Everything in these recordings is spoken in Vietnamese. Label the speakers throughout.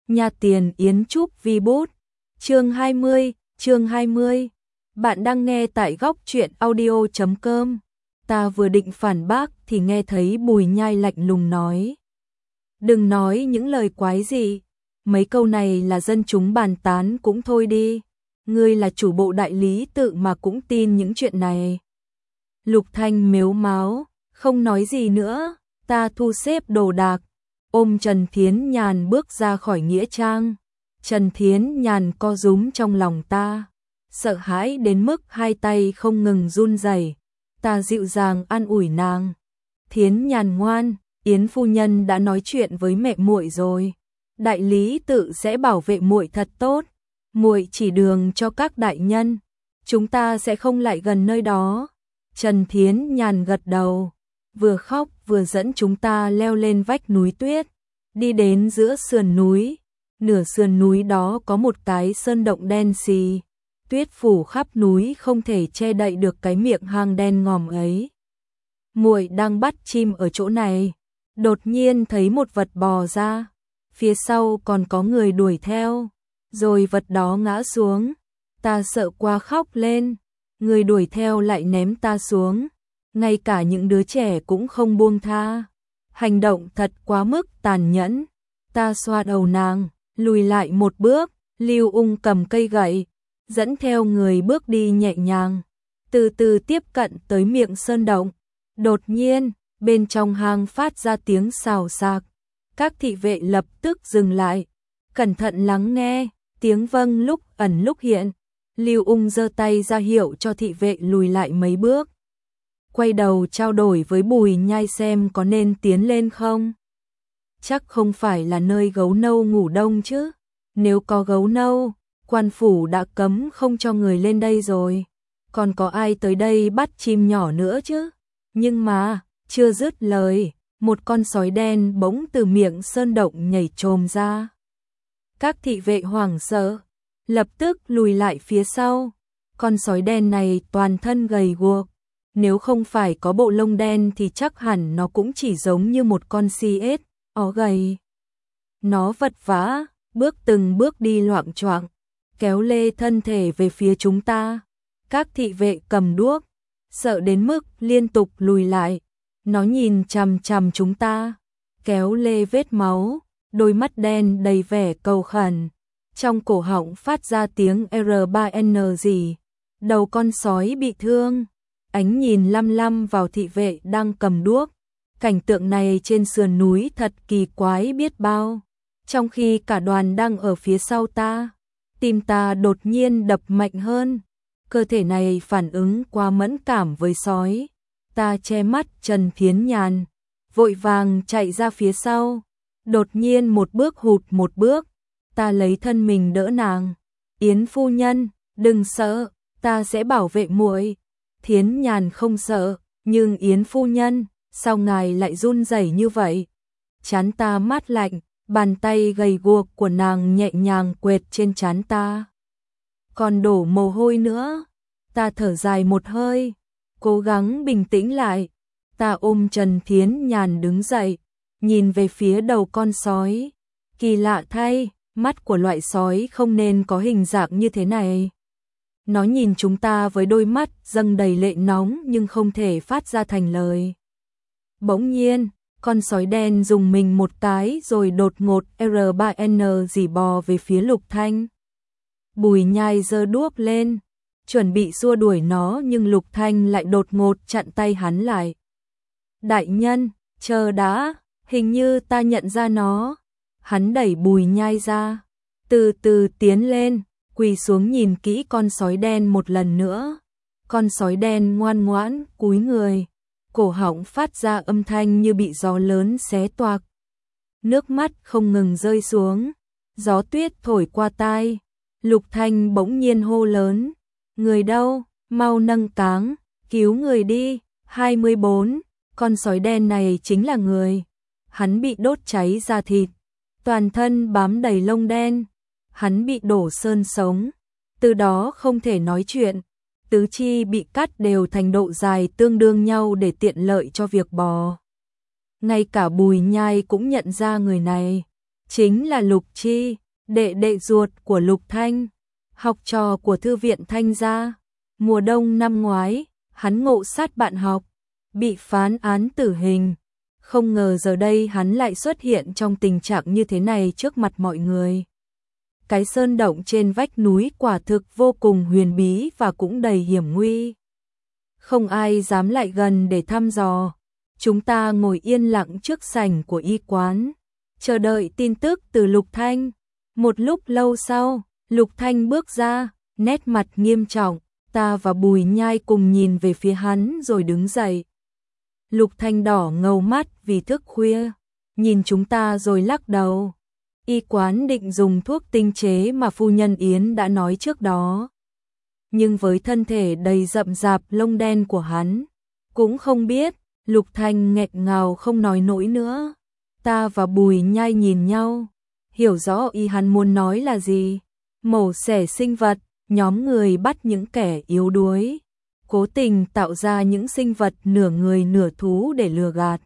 Speaker 1: Nhà tiền Yến Trúc Vi Bút. Chương 20. Bạn đang nghe tại góc truyện audio.com. Ta vừa định phản bác thì nghe thấy Bùi Nhai lạnh lùng nói. Đừng nói những lời quái gì. Mấy câu này là dân chúng bàn tán cũng thôi đi. Ngươi là chủ bộ đại lý tự mà cũng tin những chuyện này. Lục Thanh mếu máo, không nói gì nữa. Ta thu xếp đồ đạc, ôm Trần Thiến Nhàn bước ra khỏi nghĩa trang. Trần Thiến Nhàn co rúm trong lòng ta, sợ hãi đến mức hai tay không ngừng run rẩy. Ta dịu dàng an ủi nàng. Thiến Nhàn ngoan, Yến phu nhân đã nói chuyện với mẹ muội rồi. Đại lý tự sẽ bảo vệ muội thật tốt. Muội chỉ đường cho các đại nhân, chúng ta sẽ không lại gần nơi đó. Trần Thiến Nhàn gật đầu, vừa khóc vừa dẫn chúng ta leo lên vách núi tuyết, đi đến giữa sườn núi. Nửa sườn núi đó có một cái sơn động đen xì, tuyết phủ khắp núi không thể che đậy được cái miệng hang đen ngòm ấy. Muội đang bắt chim ở chỗ này, đột nhiên thấy một vật bò ra, phía sau còn có người đuổi theo, rồi vật đó ngã xuống. Ta sợ quá khóc lên, người đuổi theo lại ném ta xuống, ngay cả những đứa trẻ cũng không buông tha. Hành động thật quá mức tàn nhẫn. Ta xoa đầu nàng, lùi lại một bước. Lưu Ung cầm cây gậy, dẫn theo người bước đi nhẹ nhàng, từ từ tiếp cận tới miệng sơn động. Đột nhiên, bên trong hang phát ra tiếng xào xạc. Các thị vệ lập tức dừng lại, cẩn thận lắng nghe, tiếng vâng lúc ẩn lúc hiện. Lưu Ung giơ tay ra hiệu cho thị vệ lùi lại mấy bước. Quay đầu trao đổi với Bùi Nhai xem có nên tiến lên không. Chắc không phải là nơi gấu nâu ngủ đông chứ. Nếu có gấu nâu, quan phủ đã cấm không cho người lên đây rồi. Còn có ai tới đây bắt chim nhỏ nữa chứ. Nhưng mà, chưa dứt lời, một con sói đen bỗng từ miệng sơn động nhảy trồm ra. Các thị vệ hoảng sợ, lập tức lùi lại phía sau. Con sói đen này toàn thân gầy guộc. Nếu không phải có bộ lông đen thì chắc hẳn nó cũng chỉ giống như một con si ếch, ó gầy. Nó vật vã, từng bước đi loạng choạng, kéo lê thân thể về phía chúng ta. Các thị vệ cầm đuốc, sợ đến mức liên tục lùi lại. Nó nhìn chằm chằm chúng ta, kéo lê vết máu, đôi mắt đen đầy vẻ cầu khẩn. Trong cổ họng phát ra tiếng R3N gì. Đầu con sói bị thương. Ánh nhìn lăm lăm vào thị vệ đang cầm đuốc. Cảnh tượng này trên sườn núi thật kỳ quái biết bao. Trong khi cả đoàn đang ở phía sau ta, tim ta đột nhiên đập mạnh hơn. Cơ thể này phản ứng quá mẫn cảm với sói. Ta che mắt Trần Thiến Nhàn, vội vàng chạy ra phía sau. Đột nhiên một bước hụt một bước. Ta lấy thân mình đỡ nàng. Yến phu nhân, đừng sợ, ta sẽ bảo vệ muội. Thiến Nhàn không sợ, nhưng Yến phu nhân, sao ngài lại run rẩy như vậy? Trán ta mát lạnh, bàn tay gầy guộc của nàng nhẹ nhàng quệt trên trán ta. Còn đổ mồ hôi nữa. Ta thở dài một hơi, cố gắng bình tĩnh lại. Ta ôm Trần Thiến Nhàn đứng dậy, nhìn về phía đầu con sói. Kỳ lạ thay, mắt của loại sói không nên có hình dạng như thế này. Nó nhìn chúng ta với đôi mắt dâng đầy lệ nóng nhưng không thể phát ra thành lời. Bỗng nhiên, con sói đen dùng mình một cái rồi đột ngột R3N dỉ bò về phía Lục Thanh. Bùi Nhai giơ đuốc lên, chuẩn bị xua đuổi nó nhưng Lục Thanh lại đột ngột chặn tay hắn lại. Đại nhân, chờ đã, hình như ta nhận ra nó. Hắn đẩy Bùi Nhai ra, từ từ tiến lên, quỳ xuống nhìn kỹ con sói đen một lần nữa. Con sói đen ngoan ngoãn cúi người, cổ họng phát ra âm thanh như bị gió lớn xé toạc. Nước mắt không ngừng rơi xuống, gió tuyết thổi qua tai. Lục Thanh bỗng nhiên hô lớn, người đâu, mau nâng cáng, cứu người đi. 24, con sói đen này chính là người. Hắn bị đốt cháy da thịt, toàn thân bám đầy lông đen. Hắn bị đổ sơn sống, từ đó không thể nói chuyện. Tứ chi bị cắt đều thành độ dài tương đương nhau để tiện lợi cho việc bò. Ngay cả Bùi Nhai cũng nhận ra người này. chính là Lục Chi, đệ đệ ruột của Lục Thanh, học trò của thư viện Thanh gia. Mùa đông năm ngoái, hắn ngộ sát bạn học, bị phán án tử hình. Không ngờ giờ đây hắn lại xuất hiện trong tình trạng như thế này trước mặt mọi người. Cái sơn động trên vách núi quả thực vô cùng huyền bí và cũng đầy hiểm nguy. Không ai dám lại gần để thăm dò. Chúng ta ngồi yên lặng trước sảnh của y quán, chờ đợi tin tức từ Lục Thanh. Một lúc lâu sau, Lục Thanh bước ra, nét mặt nghiêm trọng. Ta và Bùi Nhai cùng nhìn về phía hắn rồi đứng dậy. Lục Thanh đỏ ngầu mắt vì thức khuya, nhìn chúng ta rồi lắc đầu. Y quán định dùng thuốc tinh chế mà phu nhân Yến đã nói trước đó. Nhưng với thân thể đầy rậm rạp lông đen của hắn, cũng không biết. Lục Thanh nghẹn ngào không nói nổi nữa. Ta và Bùi Nhai nhìn nhau, hiểu rõ ý hắn muốn nói là gì. Mổ xẻ sinh vật, nhóm người bắt những kẻ yếu đuối, cố tình tạo ra những sinh vật nửa người nửa thú để lừa gạt,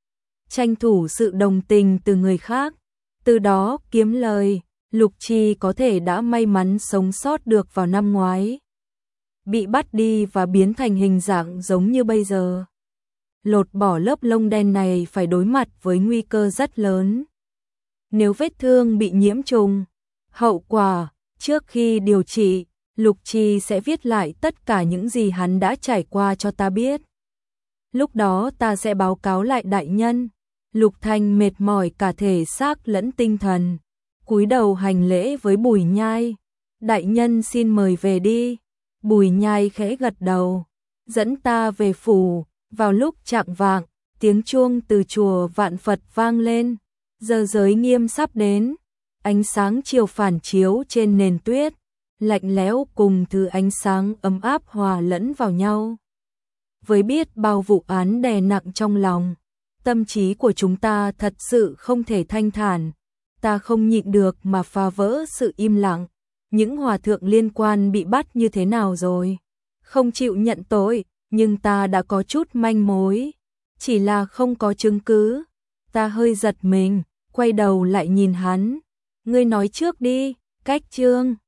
Speaker 1: tranh thủ sự đồng tình từ người khác, từ đó kiếm lời. Lục Chi có thể đã may mắn sống sót được vào năm ngoái, bị bắt đi và biến thành hình dạng giống như bây giờ. Lột bỏ lớp lông đen này phải đối mặt với nguy cơ rất lớn. Nếu vết thương bị nhiễm trùng, hậu quả, trước khi điều trị, Lục Chi sẽ viết lại tất cả những gì hắn đã trải qua cho ta biết. Lúc đó ta sẽ báo cáo lại đại nhân. Lục Thanh mệt mỏi cả thể xác lẫn tinh thần, cúi đầu hành lễ với Bùi Nhai. Đại nhân xin mời về đi. Bùi Nhai khẽ gật đầu, dẫn ta về phủ. Vào lúc chạng vạng, tiếng chuông từ chùa Vạn Phật vang lên. Giờ giới nghiêm sắp đến. Ánh sáng chiều phản chiếu trên nền tuyết, lạnh lẽo cùng thứ ánh sáng ấm áp hòa lẫn vào nhau. Với biết bao vụ án đè nặng trong lòng, tâm trí của chúng ta thật sự không thể thanh thản. Ta không nhịn được mà phá vỡ sự im lặng. Những hòa thượng liên quan bị bắt như thế nào rồi? Không chịu nhận tội, nhưng ta đã có chút manh mối. Chỉ là không có chứng cứ. Ta hơi giật mình, quay đầu lại nhìn hắn. Ngươi nói trước đi, Cách Chương.